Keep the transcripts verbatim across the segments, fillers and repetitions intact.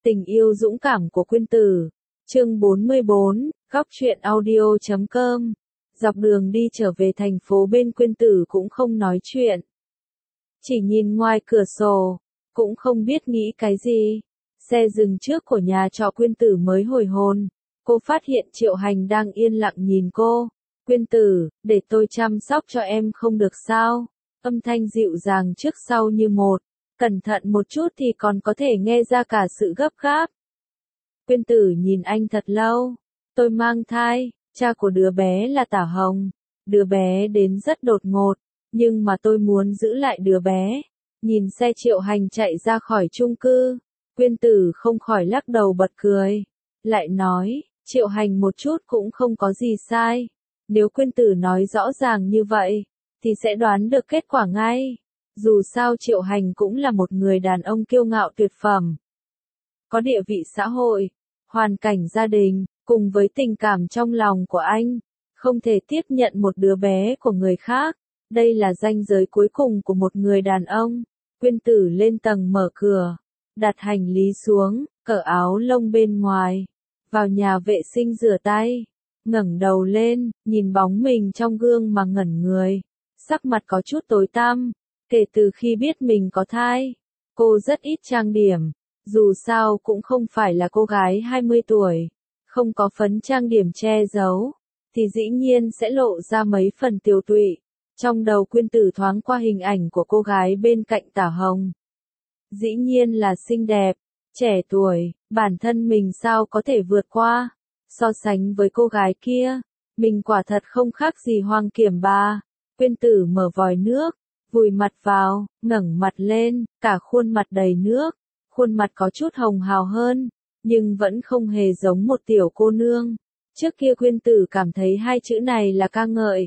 Tình yêu dũng cảm của Quyên Tử. Chương bốn mươi bốn, góc truyện audio chấm com. Dọc đường đi trở về thành phố bên Quyên Tử cũng không nói chuyện. Chỉ nhìn ngoài cửa sổ, cũng không biết nghĩ cái gì. Xe dừng trước của nhà trọ Quyên Tử mới hồi hồn. Cô phát hiện Triệu Hành đang yên lặng nhìn cô. Quyên Tử, để tôi chăm sóc cho em không được sao? Âm thanh dịu dàng trước sau như một. Cẩn thận một chút thì còn có thể nghe ra cả sự gấp gáp. Quyên Tử nhìn anh thật lâu. Tôi mang thai, cha của đứa bé là Tả Hồng. Đứa bé đến rất đột ngột, nhưng mà tôi muốn giữ lại đứa bé. Nhìn xe Triệu Hành chạy ra khỏi chung cư, Quyên Tử không khỏi lắc đầu bật cười. Lại nói, Triệu Hành một chút cũng không có gì sai. Nếu Quyên Tử nói rõ ràng như vậy, thì sẽ đoán được kết quả ngay. Dù sao Triệu Hành cũng là một người đàn ông kiêu ngạo tuyệt phẩm. Có địa vị xã hội, hoàn cảnh gia đình, cùng với tình cảm trong lòng của anh, không thể tiếp nhận một đứa bé của người khác. Đây là ranh giới cuối cùng của một người đàn ông. Quyên Tử lên tầng mở cửa, đặt hành lý xuống, cởi áo lông bên ngoài, vào nhà vệ sinh rửa tay, ngẩng đầu lên, nhìn bóng mình trong gương mà ngẩn người, sắc mặt có chút tối tăm. Kể từ khi biết mình có thai, cô rất ít trang điểm, dù sao cũng không phải là cô gái hai mươi tuổi, không có phấn trang điểm che giấu, thì dĩ nhiên sẽ lộ ra mấy phần tiều tụy. Trong đầu Quyên Tử thoáng qua hình ảnh của cô gái bên cạnh Tả Hồng. Dĩ nhiên là xinh đẹp, trẻ tuổi, bản thân mình sao có thể vượt qua, so sánh với cô gái kia, mình quả thật không khác gì Hoàng Kiểm Ba. Quyên Tử mở vòi nước, vùi mặt vào, ngẩng mặt lên, cả khuôn mặt đầy nước, khuôn mặt có chút hồng hào hơn, nhưng vẫn không hề giống một tiểu cô nương. Trước kia Quyên Tử cảm thấy hai chữ này là ca ngợi.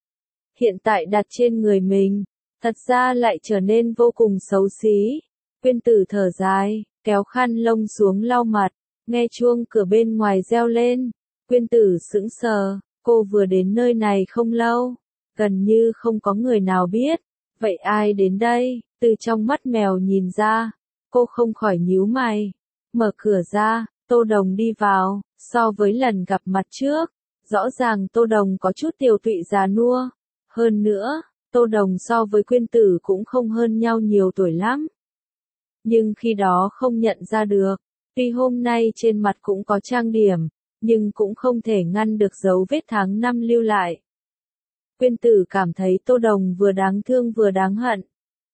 Hiện tại đặt trên người mình, thật ra lại trở nên vô cùng xấu xí. Quyên Tử thở dài, kéo khăn lông xuống lau mặt, nghe chuông cửa bên ngoài reo lên. Quyên Tử sững sờ, cô vừa đến nơi này không lâu, gần như không có người nào biết. Vậy ai đến đây? Từ trong mắt mèo nhìn ra, cô không khỏi nhíu mày. Mở cửa ra, Tô Đồng đi vào, so với lần gặp mặt trước, rõ ràng Tô Đồng có chút tiều tụy già nua. Hơn nữa, Tô Đồng so với Quyên Tử cũng không hơn nhau nhiều tuổi lắm. Nhưng khi đó không nhận ra được, tuy hôm nay trên mặt cũng có trang điểm, nhưng cũng không thể ngăn được dấu vết tháng năm lưu lại. Quyên Tử cảm thấy Tô Đồng vừa đáng thương vừa đáng hận.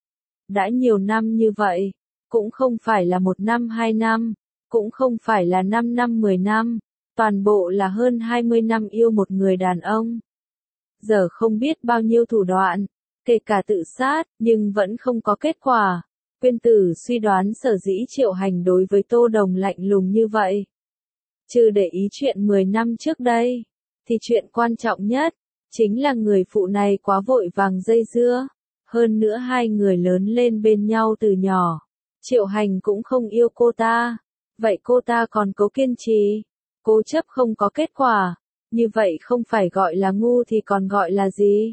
Đã nhiều năm như vậy, cũng không phải là một năm hai năm, cũng không phải là năm năm mười năm, toàn bộ là hơn hai mươi năm yêu một người đàn ông. Giờ không biết bao nhiêu thủ đoạn, kể cả tự sát, nhưng vẫn không có kết quả. Quyên Tử suy đoán sở dĩ Triệu Hành đối với Tô Đồng lạnh lùng như vậy. Trừ để ý chuyện mười năm trước đây, thì chuyện quan trọng nhất, chính là người phụ này quá vội vàng dây dưa. Hơn nữa hai người lớn lên bên nhau từ nhỏ. Triệu Hành cũng không yêu cô ta. Vậy cô ta còn cố kiên trì, cố chấp không có kết quả. Như vậy không phải gọi là ngu thì còn gọi là gì?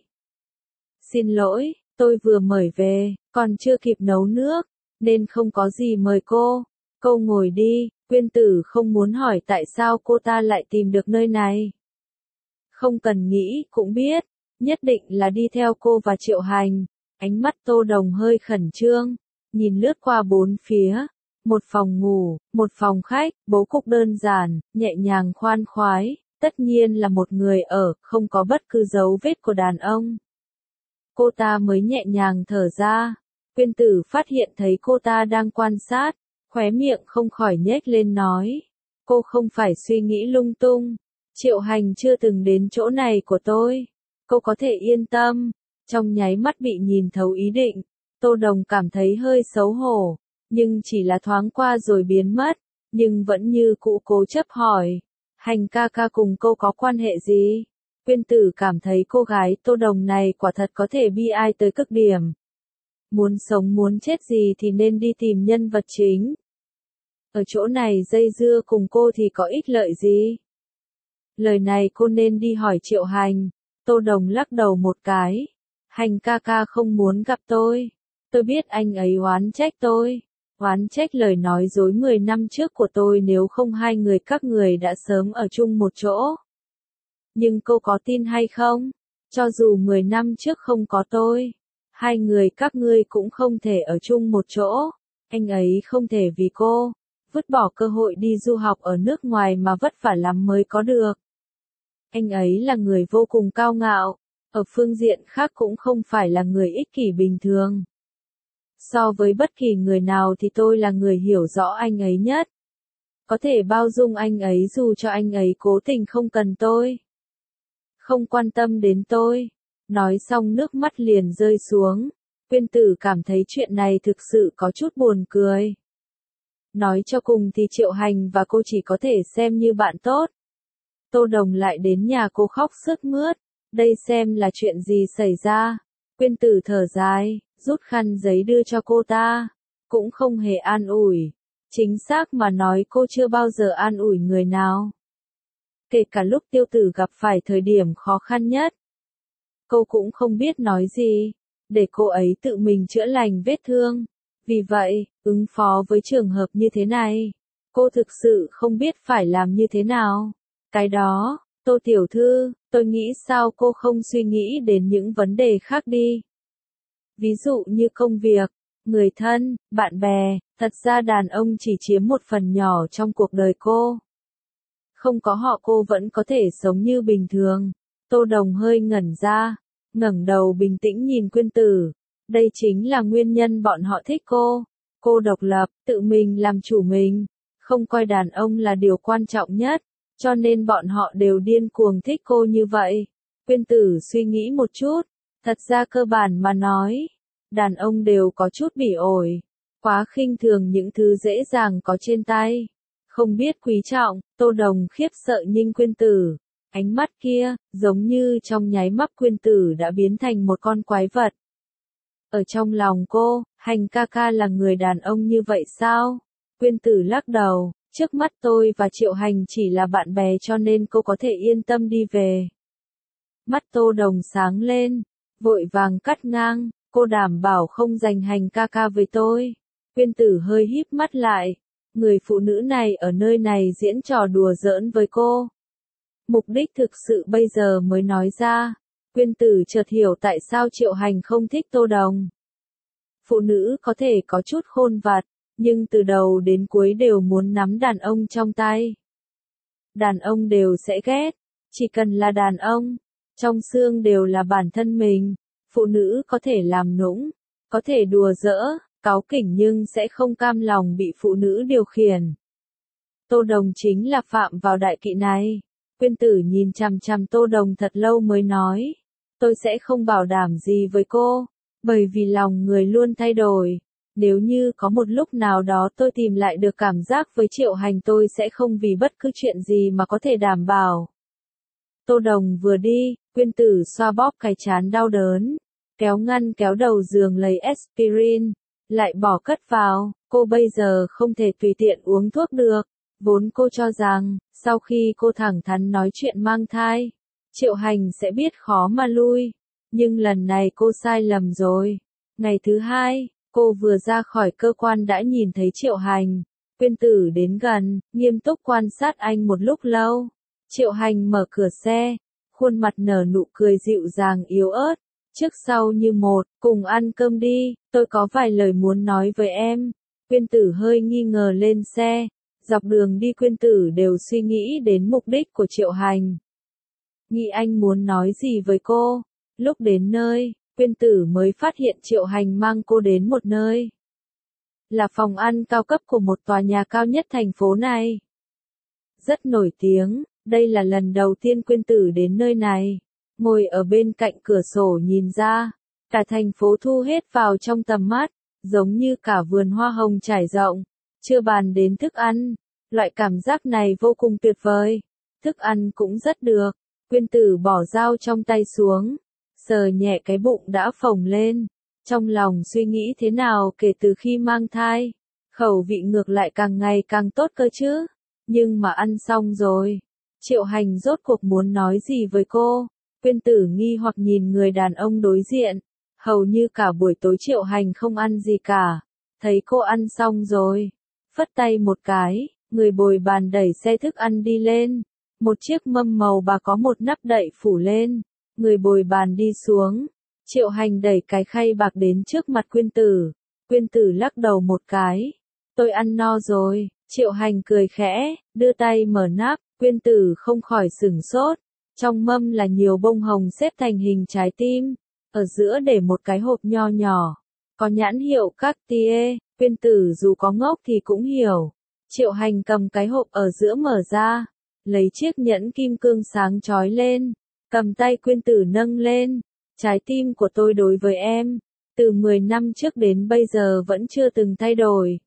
Xin lỗi, tôi vừa mời về, còn chưa kịp nấu nước, nên không có gì mời cô. Cô ngồi đi. Quyên Tử không muốn hỏi tại sao cô ta lại tìm được nơi này. Không cần nghĩ, cũng biết, nhất định là đi theo cô và Triệu Hành. Ánh mắt Tô Đồng hơi khẩn trương, nhìn lướt qua bốn phía. Một phòng ngủ, một phòng khách, bố cục đơn giản, nhẹ nhàng khoan khoái, tất nhiên là một người ở, không có bất cứ dấu vết của đàn ông. Cô ta mới nhẹ nhàng thở ra. Quyên Tử phát hiện thấy cô ta đang quan sát, khóe miệng không khỏi nhếch lên nói. Cô không phải suy nghĩ lung tung. Triệu Hành chưa từng đến chỗ này của tôi. Cô có thể yên tâm. Trong nháy mắt bị nhìn thấu ý định, Tô Đồng cảm thấy hơi xấu hổ, nhưng chỉ là thoáng qua rồi biến mất, nhưng vẫn như cũ cố chấp hỏi. Hành ca ca cùng cô có quan hệ gì? Quyên Tử cảm thấy cô gái Tô Đồng này quả thật có thể bi ai tới cực điểm. Muốn sống muốn chết gì thì nên đi tìm nhân vật chính. Ở chỗ này dây dưa cùng cô thì có ích lợi gì? Lời này cô nên đi hỏi Triệu Hành. Tô Đồng lắc đầu một cái. Hành ca ca không muốn gặp tôi. Tôi biết anh ấy oán trách tôi. Oán trách lời nói dối mười năm trước của tôi, nếu không hai người các người đã sớm ở chung một chỗ. Nhưng cô có tin hay không? Cho dù mười năm trước không có tôi, hai người các ngươi cũng không thể ở chung một chỗ. Anh ấy không thể vì cô vứt bỏ cơ hội đi du học ở nước ngoài mà vất vả lắm mới có được. Anh ấy là người vô cùng cao ngạo, ở phương diện khác cũng không phải là người ích kỷ bình thường. So với bất kỳ người nào thì tôi là người hiểu rõ anh ấy nhất. Có thể bao dung anh ấy dù cho anh ấy cố tình không cần tôi, không quan tâm đến tôi. Nói xong nước mắt liền rơi xuống. Quyên Tử cảm thấy chuyện này thực sự có chút buồn cười. Nói cho cùng thì Triệu Hành và cô chỉ có thể xem như bạn tốt. Tô Đồng lại đến nhà cô khóc sướt mướt. Đây xem là chuyện gì xảy ra. Quyên Tử thở dài, rút khăn giấy đưa cho cô ta. Cũng không hề an ủi. Chính xác mà nói cô chưa bao giờ an ủi người nào. Kể cả lúc Tiêu Tử gặp phải thời điểm khó khăn nhất. Cô cũng không biết nói gì, để cô ấy tự mình chữa lành vết thương. Vì vậy, ứng phó với trường hợp như thế này, cô thực sự không biết phải làm như thế nào. Cái đó, Tô tiểu thư, tôi nghĩ sao cô không suy nghĩ đến những vấn đề khác đi. Ví dụ như công việc, người thân, bạn bè, thật ra đàn ông chỉ chiếm một phần nhỏ trong cuộc đời cô. Không có họ cô vẫn có thể sống như bình thường. Tô Đồng hơi ngẩn ra, ngẩng đầu bình tĩnh nhìn Quyên Tử. Đây chính là nguyên nhân bọn họ thích cô. Cô độc lập, tự mình làm chủ mình, không coi đàn ông là điều quan trọng nhất, cho nên bọn họ đều điên cuồng thích cô như vậy. Quyên Tử suy nghĩ một chút, thật ra cơ bản mà nói, đàn ông đều có chút bỉ ổi, quá khinh thường những thứ dễ dàng có trên tay, không biết quý trọng. Tô Đồng khiếp sợ nhìn Quyên Tử, ánh mắt kia, giống như trong nháy mắt Quyên Tử đã biến thành một con quái vật. Ở trong lòng cô, Hành ca ca là người đàn ông như vậy sao? Quyên Tử lắc đầu, trước mắt tôi và Triệu Hành chỉ là bạn bè cho nên cô có thể yên tâm đi về. Mắt Tô Đồng sáng lên, vội vàng cắt ngang, cô đảm bảo không giành Hành ca ca với tôi. Quyên Tử hơi híp mắt lại, người phụ nữ này ở nơi này diễn trò đùa giỡn với cô. Mục đích thực sự bây giờ mới nói ra. Quyên Tử chợt hiểu tại sao Triệu Hành không thích Tô Đồng. Phụ nữ có thể có chút khôn vặt, nhưng từ đầu đến cuối đều muốn nắm đàn ông trong tay. Đàn ông đều sẽ ghét, chỉ cần là đàn ông, trong xương đều là bản thân mình. Phụ nữ có thể làm nũng, có thể đùa giỡn, cáu kỉnh nhưng sẽ không cam lòng bị phụ nữ điều khiển. Tô Đồng chính là phạm vào đại kỵ này. Quyên Tử nhìn chằm chằm Tô Đồng thật lâu mới nói, tôi sẽ không bảo đảm gì với cô, bởi vì lòng người luôn thay đổi. Nếu như có một lúc nào đó tôi tìm lại được cảm giác với Triệu Hành tôi sẽ không vì bất cứ chuyện gì mà có thể đảm bảo. Tô Đồng vừa đi, Quyên Tử xoa bóp cái trán đau đớn, kéo ngăn kéo đầu giường lấy aspirin, lại bỏ cất vào. Cô bây giờ không thể tùy tiện uống thuốc được. Vốn cô cho rằng, sau khi cô thẳng thắn nói chuyện mang thai, Triệu Hành sẽ biết khó mà lui. Nhưng lần này cô sai lầm rồi. Ngày thứ hai, cô vừa ra khỏi cơ quan đã nhìn thấy Triệu Hành. Quyên Tử đến gần, nghiêm túc quan sát anh một lúc lâu. Triệu Hành mở cửa xe, khuôn mặt nở nụ cười dịu dàng yếu ớt, trước sau như một, cùng ăn cơm đi, tôi có vài lời muốn nói với em. Quyên Tử hơi nghi ngờ lên xe. Dọc đường đi Quyên Tử đều suy nghĩ đến mục đích của Triệu Hành. Nghĩ anh muốn nói gì với cô. Lúc đến nơi, Quyên Tử mới phát hiện Triệu Hành mang cô đến một nơi. Là phòng ăn cao cấp của một tòa nhà cao nhất thành phố này. Rất nổi tiếng, đây là lần đầu tiên Quyên Tử đến nơi này. Ngồi ở bên cạnh cửa sổ nhìn ra, cả thành phố thu hết vào trong tầm mắt, giống như cả vườn hoa hồng trải rộng. Chưa bàn đến thức ăn, loại cảm giác này vô cùng tuyệt vời. Thức ăn cũng rất được. Quyên Tử bỏ dao trong tay xuống, sờ nhẹ cái bụng đã phồng lên. Trong lòng suy nghĩ thế nào kể từ khi mang thai. Khẩu vị ngược lại càng ngày càng tốt cơ chứ. Nhưng mà ăn xong rồi. Triệu Hành rốt cuộc muốn nói gì với cô? Quyên Tử nghi hoặc nhìn người đàn ông đối diện. Hầu như cả buổi tối Triệu Hành không ăn gì cả. thấy cô ăn xong rồi, phất tay một cái, người bồi bàn đẩy xe thức ăn đi lên. Một chiếc mâm màu bạc có một nắp đậy phủ lên, người bồi bàn đi xuống. Triệu Hành đẩy cái khay bạc đến trước mặt Quyên Tử. Quyên Tử lắc đầu một cái. Tôi ăn no rồi. Triệu Hành cười khẽ, đưa tay mở nắp. Quyên Tử không khỏi sửng sốt. Trong mâm là nhiều bông hồng xếp thành hình trái tim. Ở giữa để một cái hộp nho nhỏ. Có nhãn hiệu Cartier. Quyên Tử dù có ngốc thì cũng hiểu. Triệu Hành cầm cái hộp ở giữa mở ra. Lấy chiếc nhẫn kim cương sáng chói lên. Cầm tay Quyên Tử nâng lên. Trái tim của tôi đối với em, từ mười năm trước đến bây giờ vẫn chưa từng thay đổi.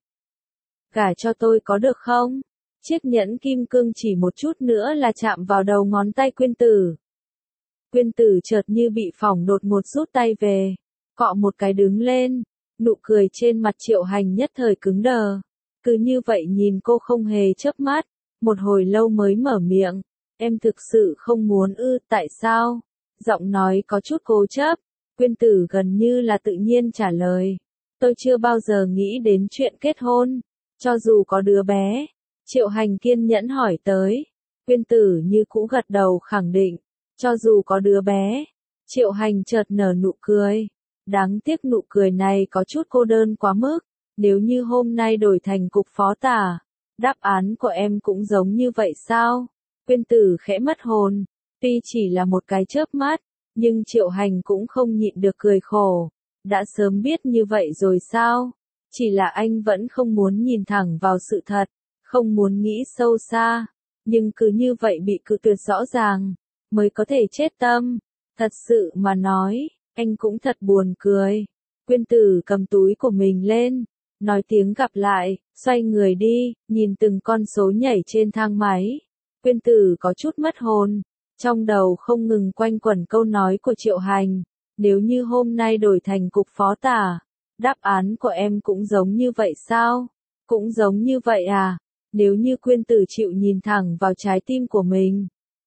Gả cho tôi có được không? Chiếc nhẫn kim cương chỉ một chút nữa là chạm vào đầu ngón tay Quyên Tử. Quyên Tử chợt như bị phỏng đột ngột rút tay về, cọ một cái đứng lên, nụ cười trên mặt Triệu Hành nhất thời cứng đờ. Cứ như vậy nhìn cô không hề chớp mắt, một hồi lâu mới mở miệng, em thực sự không muốn ư, tại sao? Giọng nói có chút cố chấp, Quyên Tử gần như là tự nhiên trả lời. Tôi chưa bao giờ nghĩ đến chuyện kết hôn, cho dù có đứa bé. Triệu Hành kiên nhẫn hỏi tới. Quyên Tử như cũ gật đầu khẳng định, cho dù có đứa bé. Triệu Hành chợt nở nụ cười. Đáng tiếc nụ cười này có chút cô đơn quá mức. Nếu như hôm nay đổi thành cục phó tả, đáp án của em cũng giống như vậy sao? Quyên Tử khẽ mất hồn. Tuy chỉ là một cái chớp mắt, nhưng Triệu Hành cũng không nhịn được cười khổ. Đã sớm biết như vậy rồi sao? Chỉ là anh vẫn không muốn nhìn thẳng vào sự thật, không muốn nghĩ sâu xa. Nhưng cứ như vậy bị cự tuyệt rõ ràng, mới có thể chết tâm. Thật sự mà nói, anh cũng thật buồn cười. Quyên Tử cầm túi của mình lên, nói tiếng gặp lại, xoay người đi, nhìn từng con số nhảy trên thang máy. Quyên Tử có chút mất hồn. Trong đầu không ngừng quanh quẩn câu nói của Triệu Hành, nếu như hôm nay đổi thành cục phó tả, đáp án của em cũng giống như vậy sao? Cũng giống như vậy à? Nếu như Quyên Tử chịu nhìn thẳng vào trái tim của mình,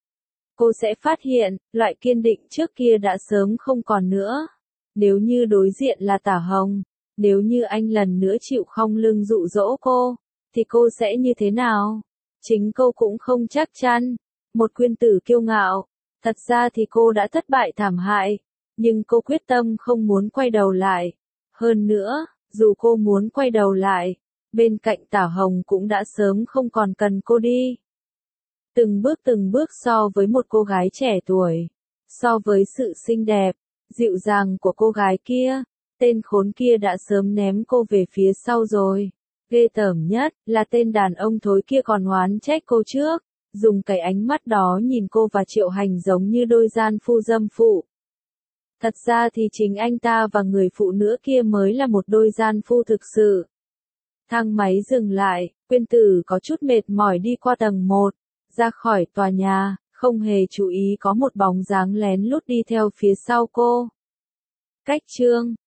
cô sẽ phát hiện, loại kiên định trước kia đã sớm không còn nữa. Nếu như đối diện là Tả Hồng, nếu như anh lần nữa chịu khom lưng dụ dỗ cô, thì cô sẽ như thế nào? Chính cô cũng không chắc chắn. Một Quyên Tử kiêu ngạo, thật ra thì cô đã thất bại thảm hại, nhưng cô quyết tâm không muốn quay đầu lại. Hơn nữa, dù cô muốn quay đầu lại, bên cạnh Tả Hồng cũng đã sớm không còn cần cô đi. Từng bước từng bước so với một cô gái trẻ tuổi, so với sự xinh đẹp, dịu dàng của cô gái kia, tên khốn kia đã sớm ném cô về phía sau rồi. Ghê tởm nhất là tên đàn ông thối kia còn oán trách cô trước. Dùng cái ánh mắt đó nhìn cô và Triệu Hành giống như đôi gian phu dâm phụ. Thật ra thì chính anh ta và người phụ nữ kia mới là một đôi gian phu thực sự. Thang máy dừng lại, Quyên Tử có chút mệt mỏi đi qua tầng một, ra khỏi tòa nhà, không hề chú ý có một bóng dáng lén lút đi theo phía sau cô. Cách chương